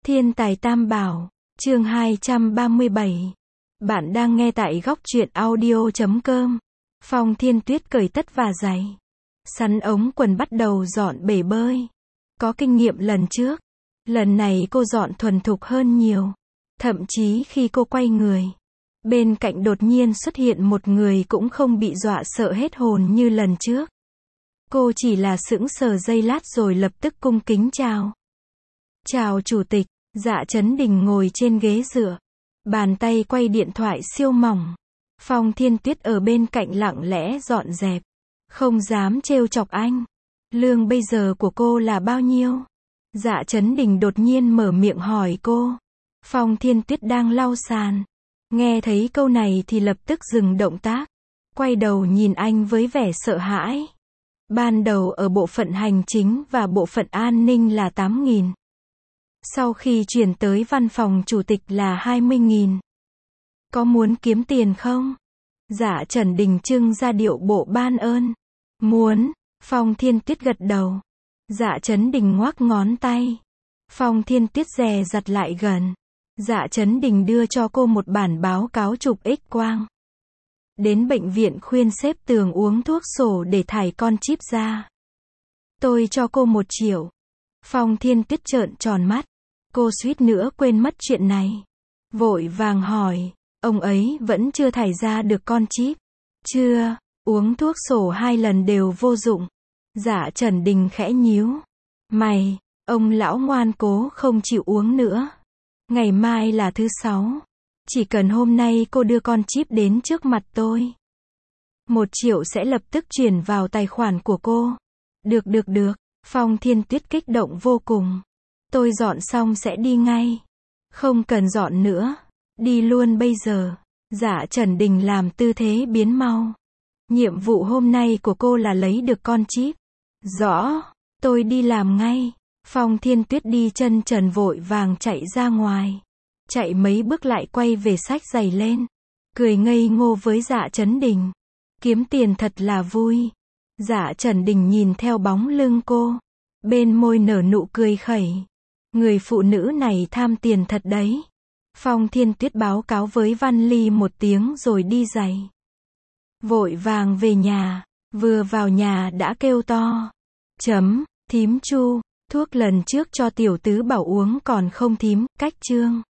Thiên tài tam bảo, chương 237. Bạn đang nghe tại góc truyện audio.com. Phong Thiên Tuyết cởi tất và giày, sắn ống quần bắt đầu dọn bể bơi. Có kinh nghiệm lần trước, lần này cô dọn thuần thục hơn nhiều. Thậm chí khi cô quay người, bên cạnh đột nhiên xuất hiện một người cũng không bị dọa sợ hết hồn như lần trước. Cô chỉ là sững sờ giây lát rồi lập tức cung kính chào. Chào chủ tịch. Dạ Chấn Đình ngồi trên ghế dựa, bàn tay quay điện thoại siêu mỏng. Phong Thiên Tuyết ở bên cạnh lặng lẽ dọn dẹp, không dám trêu chọc anh. Lương bây giờ của cô là bao nhiêu? Dạ Chấn Đình đột nhiên mở miệng hỏi cô. Phong Thiên Tuyết đang lau sàn, nghe thấy câu này thì lập tức dừng động tác, quay đầu nhìn anh với vẻ sợ hãi. Ban đầu ở bộ phận hành chính và bộ phận an ninh là 8.000. Sau khi chuyển tới văn phòng chủ tịch là 20.000. Có muốn kiếm tiền không? Dạ Trần Đình trưng ra điệu bộ ban ơn. Muốn. Phong Thiên Tuyết gật đầu. Dạ Trấn Đình ngoắc ngón tay. Phong Thiên Tuyết dè dặt lại gần. Dạ Trấn Đình đưa cho cô một bản báo cáo chụp X-quang. Đến bệnh viện khuyên xếp tường uống thuốc sổ để thải con chip ra. Tôi cho cô 1 triệu. Phong Thiên Tuyết trợn tròn mắt. Cô suýt nữa quên mất chuyện này. Vội vàng hỏi, ông ấy vẫn chưa thải ra được con chip. Chưa, uống thuốc sổ 2 lần đều vô dụng. Dạ Trần Đình khẽ nhíu mày, ông lão ngoan cố không chịu uống nữa. Ngày mai là thứ 6. Chỉ cần hôm nay cô đưa con chip đến trước mặt tôi, 1 triệu sẽ lập tức chuyển vào tài khoản của cô. Được. Phong Thiên Tuyết kích động vô cùng. Tôi dọn xong sẽ đi ngay. Không cần dọn nữa. Đi luôn bây giờ. Dạ Trần Đình làm tư thế biến mau. Nhiệm vụ hôm nay của cô là lấy được con chip. Rõ. Tôi đi làm ngay. Phong Thiên Tuyết đi chân trần vội vàng chạy ra ngoài. Chạy mấy bước lại quay về xách giày lên. Cười ngây ngô với Dạ Trấn Đình. Kiếm tiền thật là vui. Dạ Trần Đình nhìn theo bóng lưng cô. Bên môi nở nụ cười khẩy. Người phụ nữ này tham tiền thật đấy. Phong Thiên Tuyết báo cáo với Văn Ly 1 tiếng rồi đi giày. Vội vàng về nhà. Vừa vào nhà đã kêu to. Thím Chu, thuốc lần trước cho tiểu tứ bảo uống còn không thím, cách chương.